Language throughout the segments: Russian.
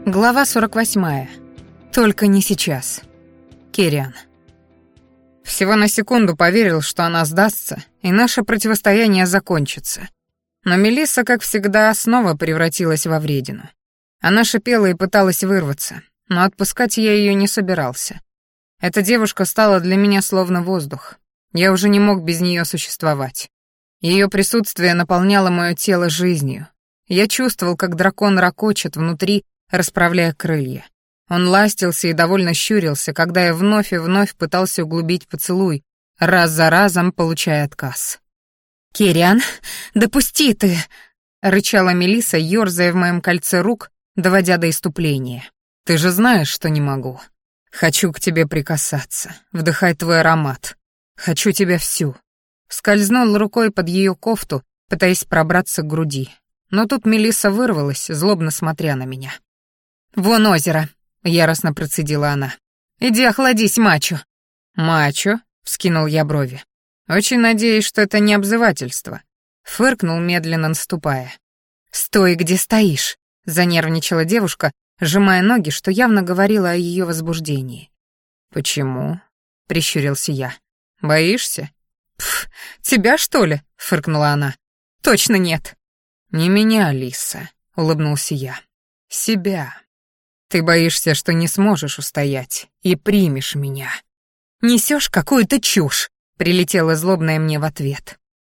Глава 48. Только не сейчас. Кириан. Всего на секунду поверил, что она сдастся, и наше противостояние закончится. Но Мелисса, как всегда, снова превратилась во вредину. Она шипела и пыталась вырваться, но отпускать я ее не собирался. Эта девушка стала для меня словно воздух. Я уже не мог без нее существовать. Ее присутствие наполняло мое тело жизнью. Я чувствовал, как дракон ракочет внутри, расправляя крылья. Он ластился и довольно щурился, когда я вновь и вновь пытался углубить поцелуй, раз за разом получая отказ. «Кириан, допусти ты!» — рычала Мелисса, ёрзая в моем кольце рук, доводя до исступления. «Ты же знаешь, что не могу. Хочу к тебе прикасаться, вдыхать твой аромат. Хочу тебя всю». Скользнул рукой под ее кофту, пытаясь пробраться к груди. Но тут Мелисса вырвалась, злобно смотря на меня. «Вон озеро», — яростно процедила она. «Иди охладись, мачо». «Мачо?» — вскинул я брови. «Очень надеюсь, что это не обзывательство». Фыркнул, медленно наступая. «Стой, где стоишь», — занервничала девушка, сжимая ноги, что явно говорило о ее возбуждении. «Почему?» — прищурился я. «Боишься?» «Пф, тебя, что ли?» — фыркнула она. «Точно нет». «Не меня, Лиса», — улыбнулся я. «Себя. Ты боишься, что не сможешь устоять и примешь меня». «Несешь какую-то чушь», — прилетела злобная мне в ответ.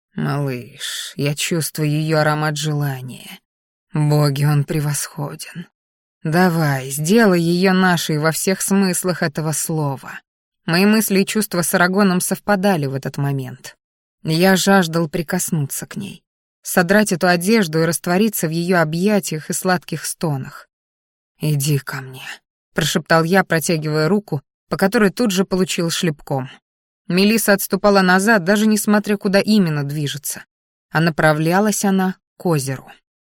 «Малыш, я чувствую ее аромат желания. Боги, он превосходен. Давай, сделай ее нашей во всех смыслах этого слова». Мои мысли и чувства с Арагоном совпадали в этот момент. Я жаждал прикоснуться к ней, содрать эту одежду и раствориться в ее объятиях и сладких стонах. «Иди ко мне», — прошептал я, протягивая руку, по которой тут же получил шлепком. Мелисса отступала назад, даже не смотря, куда именно движется. А направлялась она к озеру.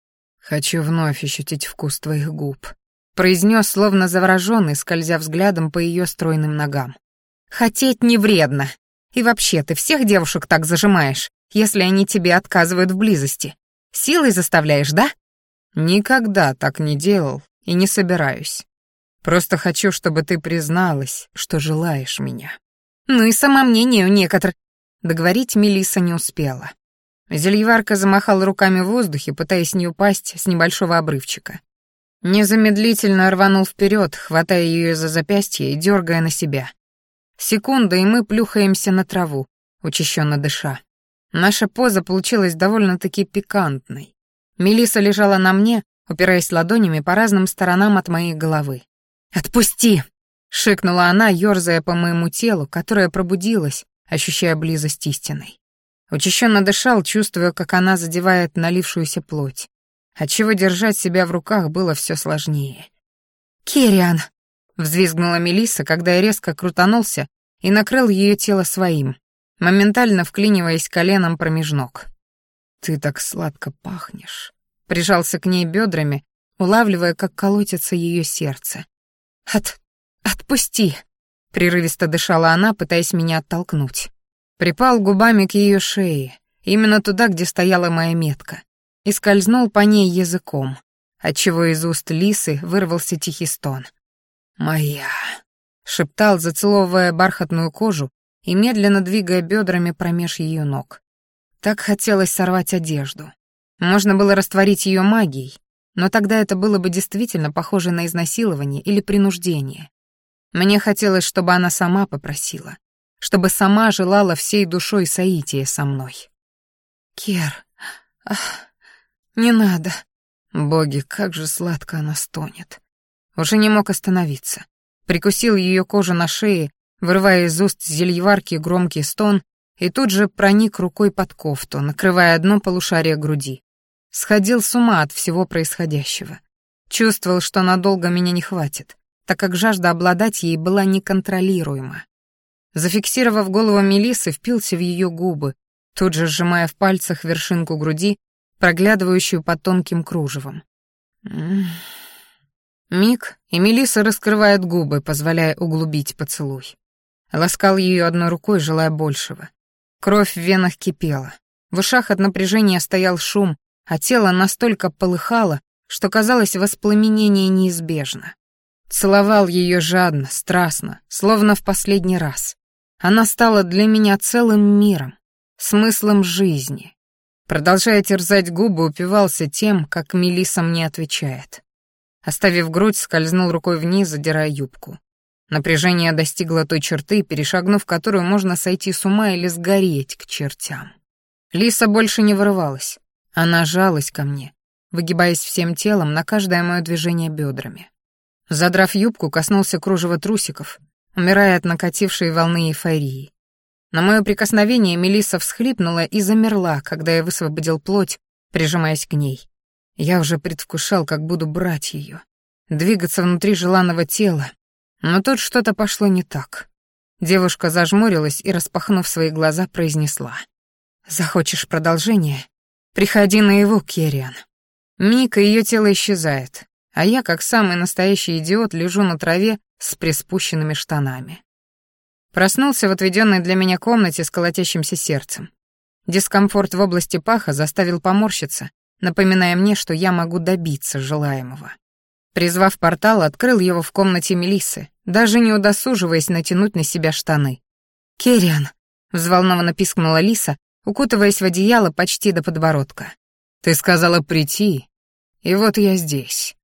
«Хочу вновь ощутить вкус твоих губ», — произнес, словно завороженный, скользя взглядом по ее стройным ногам. «Хотеть не вредно. И вообще, ты всех девушек так зажимаешь, если они тебе отказывают в близости. Силой заставляешь, да?» «Никогда так не делал и не собираюсь. Просто хочу, чтобы ты призналась, что желаешь меня». «Ну и самомнение у некоторых...» Договорить Мелисса не успела. Зельеварка замахала руками в воздухе, пытаясь не упасть с небольшого обрывчика. Незамедлительно рванул вперед, хватая ее за запястье и дергая на себя. Секунда, и мы плюхаемся на траву, учащенно дыша. Наша поза получилась довольно-таки пикантной. Мелисса лежала на мне, упираясь ладонями по разным сторонам от моей головы. «Отпусти!» — шикнула она, ёрзая по моему телу, которое пробудилось, ощущая близость истинной. Учащенно дышал, чувствуя, как она задевает налившуюся плоть, отчего держать себя в руках было все сложнее. «Кириан!» — взвизгнула Мелисса, когда я резко крутанулся и накрыл ее тело своим, моментально вклиниваясь коленом промеж ног. «Ты так сладко пахнешь», — прижался к ней бедрами, улавливая, как колотится ее сердце. «Отпусти!» — прерывисто дышала она, пытаясь меня оттолкнуть. Припал губами к ее шее, именно туда, где стояла моя метка, и скользнул по ней языком, отчего из уст Лисы вырвался тихий стон. «Моя!» — шептал, зацеловывая бархатную кожу и медленно двигая бедрами промеж ее ног. Так хотелось сорвать одежду. Можно было растворить ее магией, но тогда это было бы действительно похоже на изнасилование или принуждение. Мне хотелось, чтобы она сама попросила, чтобы сама желала всей душой соития со мной. «Кер, не надо». Боги, как же сладко она стонет. Уже не мог остановиться. Прикусил ее кожу на шее, вырывая из уст зельеварки громкий стон, и тут же проник рукой под кофту, накрывая одно полушарие груди. Сходил с ума от всего происходящего. Чувствовал, что надолго меня не хватит, так как жажда обладать ей была неконтролируема. Зафиксировав голову Мелиссы, впился в ее губы, тут же сжимая в пальцах вершинку груди, проглядывающую под тонким кружевом. Миг, и Мелисса раскрывает губы, позволяя углубить поцелуй. Ласкал ее одной рукой, желая большего. Кровь в венах кипела. В ушах от напряжения стоял шум, а тело настолько полыхало, что, казалось, воспламенение неизбежно. Целовал ее жадно, страстно, словно в последний раз. Она стала для меня целым миром, смыслом жизни. Продолжая терзать губы, упивался тем, как Мелисса мне отвечает. Оставив грудь, скользнул рукой вниз, задирая юбку. Напряжение достигло той черты, перешагнув которую можно сойти с ума или сгореть к чертям. Лиса больше не вырывалась. Она жалась ко мне, выгибаясь всем телом на каждое мое движение бедрами. Задрав юбку, коснулся кружева трусиков, умирая от накатившей волны эйфории. На мое прикосновение Мелисса всхлипнула и замерла, когда я высвободил плоть, прижимаясь к ней. Я уже предвкушал, как буду брать ее, двигаться внутри желанного тела, но тут что-то пошло не так. Девушка зажмурилась и, распахнув свои глаза, произнесла: «Захочешь продолжение? Приходи наяву, Керриан». Миг, и ее тело исчезает, а я, как самый настоящий идиот, лежу на траве с приспущенными штанами. Проснулся в отведенной для меня комнате с колотящимся сердцем. Дискомфорт в области паха заставил поморщиться, напоминая мне, что я могу добиться желаемого. Призвав портал, открыл его в комнате Мелиссы, даже не удосуживаясь натянуть на себя штаны. «Керриан!» — взволнованно пискнула Лиса, укутываясь в одеяло почти до подбородка. «Ты сказала прийти, и вот я здесь».